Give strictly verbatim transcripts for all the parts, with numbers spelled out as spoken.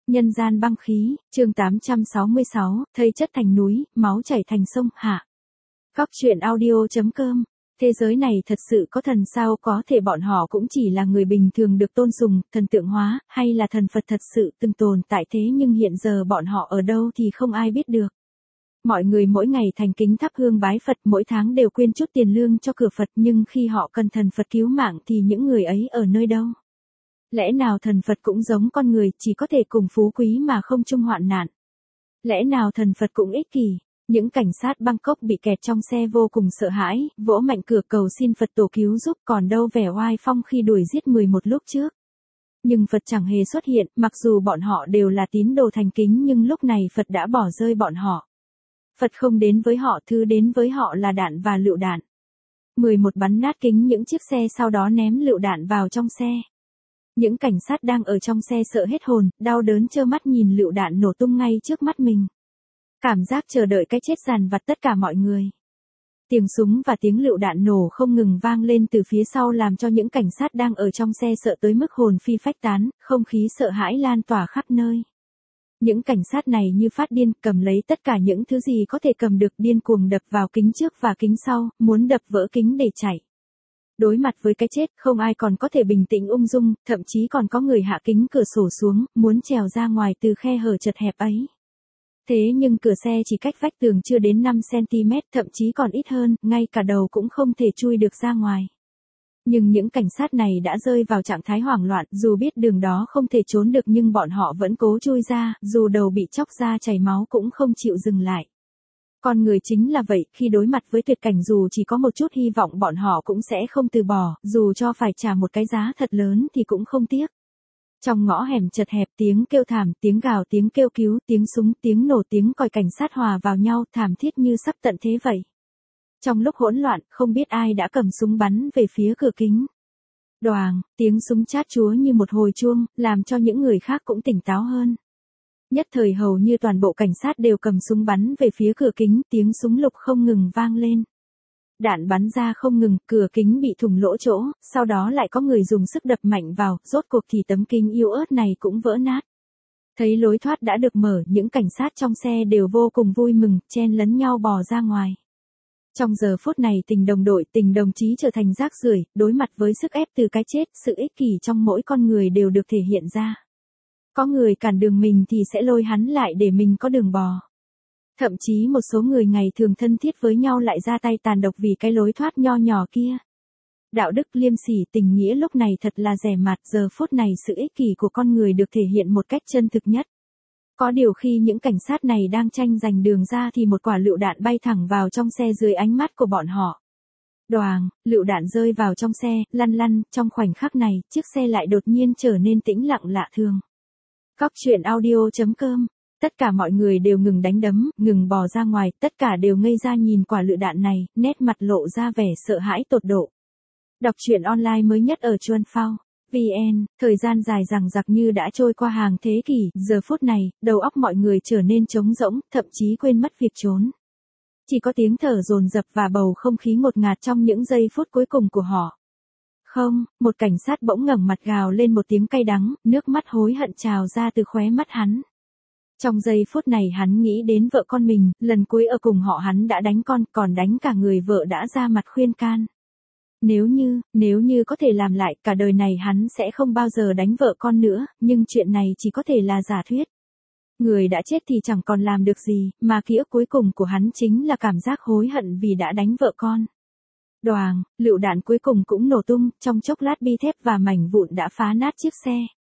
Nhân gian băng khí, chương tám trăm sáu mươi sáu, thây chất thành núi, máu chảy thành sông, hạ. Góc truyện audio.com. Thế giới này thật sự có thần sao, có thể bọn họ cũng chỉ là người bình thường được tôn sùng, thần tượng hóa, hay là thần Phật thật sự từng tồn tại thế nhưng hiện giờ bọn họ ở đâu thì không ai biết được. Mọi người mỗi ngày thành kính thắp hương bái Phật, mỗi tháng đều quyên chút tiền lương cho cửa Phật, nhưng khi họ cần thần Phật cứu mạng thì những người ấy ở nơi đâu? Lẽ nào thần Phật cũng giống con người, chỉ có thể cùng phú quý mà không chung hoạn nạn? Lẽ nào thần Phật cũng ích kỷ? Những cảnh sát Bangkok bị kẹt trong xe vô cùng sợ hãi, vỗ mạnh cửa cầu xin Phật tổ cứu giúp, còn đâu vẻ oai phong khi đuổi giết mười một lúc trước. Nhưng Phật chẳng hề xuất hiện, mặc dù bọn họ đều là tín đồ thành kính nhưng lúc này Phật đã bỏ rơi bọn họ. Phật không đến với họ, thứ đến với họ là đạn và lựu đạn. mười một bắn nát kính những chiếc xe, sau đó ném lựu đạn vào trong xe. Những cảnh sát đang ở trong xe sợ hết hồn, đau đớn trơ mắt nhìn lựu đạn nổ tung ngay trước mắt mình. Cảm giác chờ đợi cái chết dằn vặt tất cả mọi người. Tiếng súng và tiếng lựu đạn nổ không ngừng vang lên từ phía sau làm cho những cảnh sát đang ở trong xe sợ tới mức hồn phi phách tán, không khí sợ hãi lan tỏa khắp nơi. Những cảnh sát này như phát điên, cầm lấy tất cả những thứ gì có thể cầm được, điên cuồng đập vào kính trước và kính sau, muốn đập vỡ kính để chạy. Đối mặt với cái chết, không ai còn có thể bình tĩnh ung dung, thậm chí còn có người hạ kính cửa sổ xuống, muốn trèo ra ngoài từ khe hở chật hẹp ấy. Thế nhưng cửa xe chỉ cách vách tường chưa đến năm xăng-ti-mét, thậm chí còn ít hơn, ngay cả đầu cũng không thể chui được ra ngoài. Nhưng những cảnh sát này đã rơi vào trạng thái hoảng loạn, dù biết đường đó không thể trốn được nhưng bọn họ vẫn cố chui ra, dù đầu bị chóc ra chảy máu cũng không chịu dừng lại. Con người chính là vậy, khi đối mặt với tuyệt cảnh dù chỉ có một chút hy vọng bọn họ cũng sẽ không từ bỏ, dù cho phải trả một cái giá thật lớn thì cũng không tiếc. Trong ngõ hẻm chật hẹp, tiếng kêu thảm, tiếng gào, tiếng kêu cứu, tiếng súng, tiếng nổ, tiếng còi cảnh sát hòa vào nhau, thảm thiết như sắp tận thế vậy. Trong lúc hỗn loạn, không biết ai đã cầm súng bắn về phía cửa kính. Đoàng, tiếng súng chát chúa như một hồi chuông, làm cho những người khác cũng tỉnh táo hơn. Nhất thời hầu như toàn bộ cảnh sát đều cầm súng bắn về phía cửa kính, tiếng súng lục không ngừng vang lên. Đạn bắn ra không ngừng, cửa kính bị thủng lỗ chỗ, sau đó lại có người dùng sức đập mạnh vào, rốt cuộc thì tấm kính yếu ớt này cũng vỡ nát. Thấy lối thoát đã được mở, những cảnh sát trong xe đều vô cùng vui mừng, chen lấn nhau bò ra ngoài. Trong giờ phút này tình đồng đội, tình đồng chí trở thành rác rưởi, đối mặt với sức ép từ cái chết, sự ích kỷ trong mỗi con người đều được thể hiện ra. Có người cản đường mình thì sẽ lôi hắn lại để mình có đường bò. Thậm chí một số người ngày thường thân thiết với nhau lại ra tay tàn độc vì cái lối thoát nho nhỏ kia. Đạo đức liêm sỉ, tình nghĩa lúc này thật là rẻ mạt, giờ phút này sự ích kỷ của con người được thể hiện một cách chân thực nhất. Có điều khi những cảnh sát này đang tranh giành đường ra thì một quả lựu đạn bay thẳng vào trong xe dưới ánh mắt của bọn họ. Đoàng, lựu đạn rơi vào trong xe, lăn lăn, trong khoảnh khắc này, chiếc xe lại đột nhiên trở nên tĩnh lặng lạ thường. Góc truyện audio.com. Tất cả mọi người đều ngừng đánh đấm, ngừng bò ra ngoài, tất cả đều ngây ra nhìn quả lựu đạn này, nét mặt lộ ra vẻ sợ hãi tột độ. Đọc truyện online mới nhất ở Chuan Phao vê en, thời gian dài dằng dặc như đã trôi qua hàng thế kỷ, giờ phút này, đầu óc mọi người trở nên trống rỗng, thậm chí quên mất việc trốn. Chỉ có tiếng thở dồn dập và bầu không khí ngột ngạt trong những giây phút cuối cùng của họ. Không, một cảnh sát bỗng ngẩng mặt gào lên một tiếng cay đắng, nước mắt hối hận trào ra từ khóe mắt hắn. Trong giây phút này hắn nghĩ đến vợ con mình, lần cuối ở cùng họ hắn đã đánh con, còn đánh cả người vợ đã ra mặt khuyên can. Nếu như, nếu như có thể làm lại, cả đời này hắn sẽ không bao giờ đánh vợ con nữa, nhưng chuyện này chỉ có thể là giả thuyết. Người đã chết thì chẳng còn làm được gì, mà ký ức cuối cùng của hắn chính là cảm giác hối hận vì đã đánh vợ con. Đoàng, lựu đạn cuối cùng cũng nổ tung, trong chốc lát bi thép và mảnh vụn đã phá nát chiếc xe.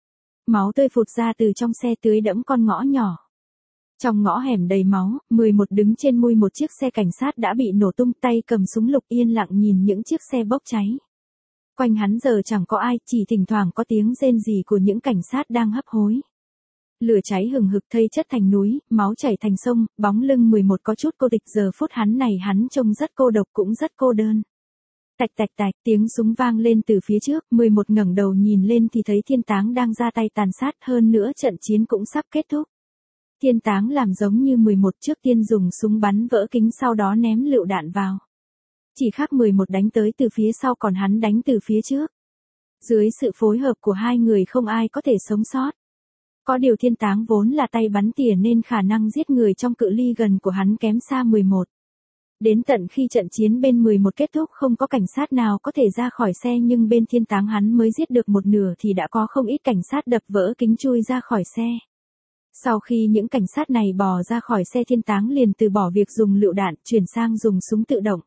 Máu tươi phụt ra từ trong xe tưới đẫm con ngõ nhỏ. Trong ngõ hẻm đầy máu, mười một đứng trên mui một chiếc xe cảnh sát đã bị nổ tung, tay cầm súng lục yên lặng nhìn những chiếc xe bốc cháy. Quanh hắn giờ chẳng có ai, chỉ thỉnh thoảng có tiếng rên rỉ của những cảnh sát đang hấp hối. Lửa cháy hừng hực, thây chất thành núi, máu chảy thành sông, bóng lưng mười một có chút cô tịch, giờ phút hắn này hắn trông rất cô độc cũng rất cô đơn. Tạch tạch tạch, tiếng súng vang lên từ phía trước, mười một ngẩng đầu nhìn lên thì thấy Thiên Táng đang ra tay tàn sát, hơn nữa trận chiến cũng sắp kết thúc. Thiên Táng làm giống như mười một, trước tiên dùng súng bắn vỡ kính, sau đó ném lựu đạn vào. Chỉ khác mười một đánh tới từ phía sau, còn hắn đánh từ phía trước. Dưới sự phối hợp của hai người không ai có thể sống sót. Có điều Thiên Táng vốn là tay bắn tỉa nên khả năng giết người trong cự ly gần của hắn kém xa mười một. Đến tận khi trận chiến bên mười một kết thúc không có cảnh sát nào có thể ra khỏi xe, nhưng bên Thiên Táng hắn mới giết được một nửa thì đã có không ít cảnh sát đập vỡ kính chui ra khỏi xe. Sau khi những cảnh sát này bò ra khỏi xe, Thiên Táng liền từ bỏ việc dùng lựu đạn, chuyển sang dùng súng tự động.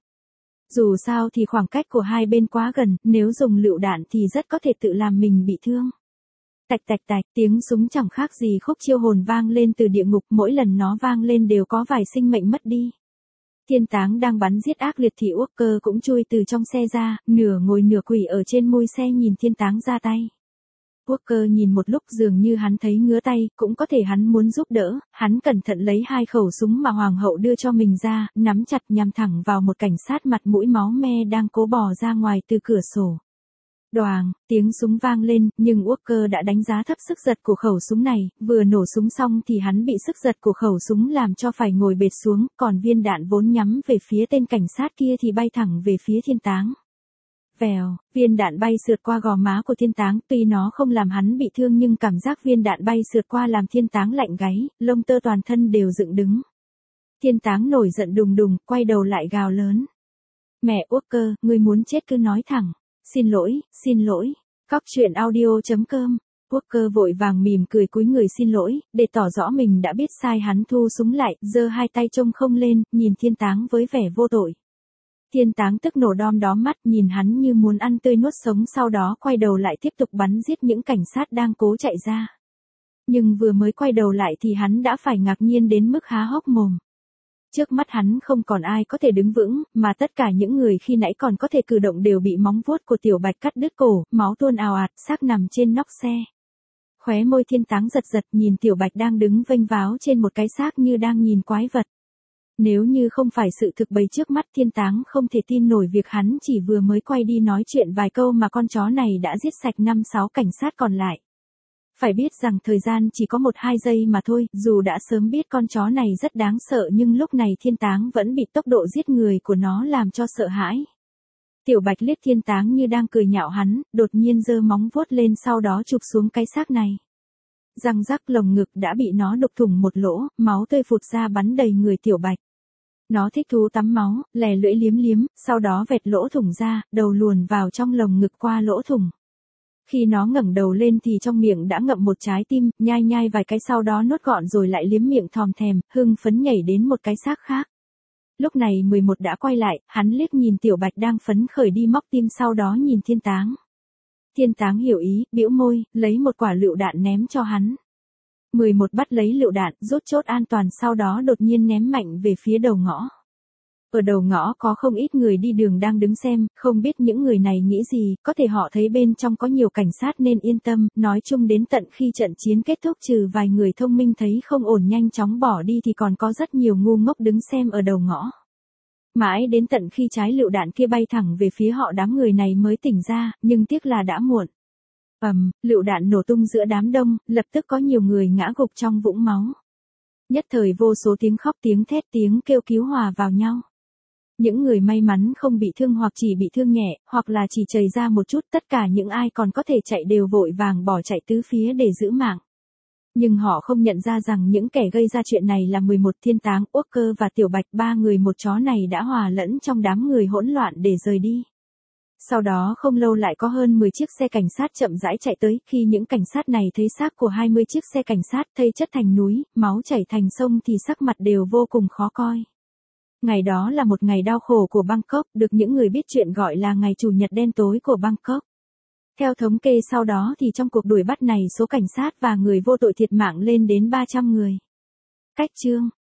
Dù sao thì khoảng cách của hai bên quá gần, nếu dùng lựu đạn thì rất có thể tự làm mình bị thương. Tạch tạch tạch, tiếng súng chẳng khác gì khúc chiêu hồn vang lên từ địa ngục, mỗi lần nó vang lên đều có vài sinh mệnh mất đi. Thiên Táng đang bắn giết ác liệt thì Walker cũng chui từ trong xe ra, nửa ngồi nửa quỳ ở trên mui xe nhìn Thiên Táng ra tay. Walker nhìn một lúc dường như hắn thấy ngứa tay, cũng có thể hắn muốn giúp đỡ, hắn cẩn thận lấy hai khẩu súng mà Hoàng hậu đưa cho mình ra, nắm chặt nhằm thẳng vào một cảnh sát mặt mũi máu me đang cố bò ra ngoài từ cửa sổ. Đoàng, tiếng súng vang lên, nhưng Walker đã đánh giá thấp sức giật của khẩu súng này, vừa nổ súng xong thì hắn bị sức giật của khẩu súng làm cho phải ngồi bệt xuống, còn viên đạn vốn nhắm về phía tên cảnh sát kia thì bay thẳng về phía Thiên Táng. Vèo, viên đạn bay sượt qua gò má của Thiên Táng, tuy nó không làm hắn bị thương nhưng cảm giác viên đạn bay sượt qua làm Thiên Táng lạnh gáy, lông tơ toàn thân đều dựng đứng. Thiên Táng nổi giận đùng đùng, quay đầu lại gào lớn. Mẹ Walker, ngươi muốn chết cứ nói thẳng. Xin lỗi, xin lỗi. Cóc truyện audio chấm com. Walker vội vàng mỉm cười cúi người xin lỗi, để tỏ rõ mình đã biết sai. Hắn thu súng lại, giơ hai tay trông không lên, nhìn Thiên Táng với vẻ vô tội. Thiên Táng tức nổ đom đóm mắt, nhìn hắn như muốn ăn tươi nuốt sống, sau đó quay đầu lại tiếp tục bắn giết những cảnh sát đang cố chạy ra. Nhưng vừa mới quay đầu lại thì hắn đã phải ngạc nhiên đến mức há hốc mồm. Trước mắt hắn không còn ai có thể đứng vững, mà tất cả những người khi nãy còn có thể cử động đều bị móng vuốt của Tiểu Bạch cắt đứt cổ, máu tuôn ào ạt, xác nằm trên nóc xe. Khóe môi Thiên Táng giật giật, nhìn Tiểu Bạch đang đứng vênh váo trên một cái xác như đang nhìn quái vật. Nếu như không phải sự thực bày trước mắt, Thiên Táng không thể tin nổi việc hắn chỉ vừa mới quay đi nói chuyện vài câu mà con chó này đã giết sạch năm sáu cảnh sát còn lại. Phải biết rằng thời gian chỉ có một hai giây mà thôi, dù đã sớm biết con chó này rất đáng sợ nhưng lúc này Thiên Táng vẫn bị tốc độ giết người của nó làm cho sợ hãi. Tiểu Bạch liếc Thiên Táng như đang cười nhạo hắn, đột nhiên giơ móng vuốt lên sau đó chụp xuống cái xác này. Răng rắc, lồng ngực đã bị nó đục thủng một lỗ, máu tươi phụt ra bắn đầy người Tiểu Bạch. Nó thích thú tắm máu, lè lưỡi liếm liếm, sau đó vẹt lỗ thủng ra, đầu luồn vào trong lồng ngực qua lỗ thủng. Khi nó ngẩng đầu lên thì trong miệng đã ngậm một trái tim, nhai nhai vài cái sau đó nuốt gọn rồi lại liếm miệng thòm thèm, hưng phấn nhảy đến một cái xác khác. Lúc này mười một đã quay lại, hắn liếc nhìn Tiểu Bạch đang phấn khởi đi móc tim, sau đó nhìn Thiên Táng. Thiên Táng hiểu ý, bĩu môi, lấy một quả lựu đạn ném cho hắn. mười một bắt lấy lựu đạn, rút chốt an toàn, sau đó đột nhiên ném mạnh về phía đầu ngõ. Ở đầu ngõ có không ít người đi đường đang đứng xem, không biết những người này nghĩ gì, có thể họ thấy bên trong có nhiều cảnh sát nên yên tâm, nói chung đến tận khi trận chiến kết thúc trừ vài người thông minh thấy không ổn nhanh chóng bỏ đi thì còn có rất nhiều ngu ngốc đứng xem ở đầu ngõ. Mãi đến tận khi trái lựu đạn kia bay thẳng về phía họ, đám người này mới tỉnh ra, nhưng tiếc là đã muộn. Ầm, um, lựu đạn nổ tung giữa đám đông, lập tức có nhiều người ngã gục trong vũng máu. Nhất thời vô số tiếng khóc, tiếng thét, tiếng kêu cứu hòa vào nhau. Những người may mắn không bị thương hoặc chỉ bị thương nhẹ, hoặc là chỉ chảy ra một chút, tất cả những ai còn có thể chạy đều vội vàng bỏ chạy tứ phía để giữ mạng. Nhưng họ không nhận ra rằng những kẻ gây ra chuyện này là mười một, Thiên Táng, Walker và Tiểu Bạch, ba người một chó này đã hòa lẫn trong đám người hỗn loạn để rời đi. Sau đó không lâu lại có hơn mười chiếc xe cảnh sát chậm rãi chạy tới, khi những cảnh sát này thấy xác của hai mươi chiếc xe cảnh sát thây chất thành núi, máu chảy thành sông thì sắc mặt đều vô cùng khó coi. Ngày đó là một ngày đau khổ của Bangkok, được những người biết chuyện gọi là ngày Chủ nhật đen tối của Bangkok. Theo thống kê sau đó thì trong cuộc đuổi bắt này số cảnh sát và người vô tội thiệt mạng lên đến ba trăm người. Cách chương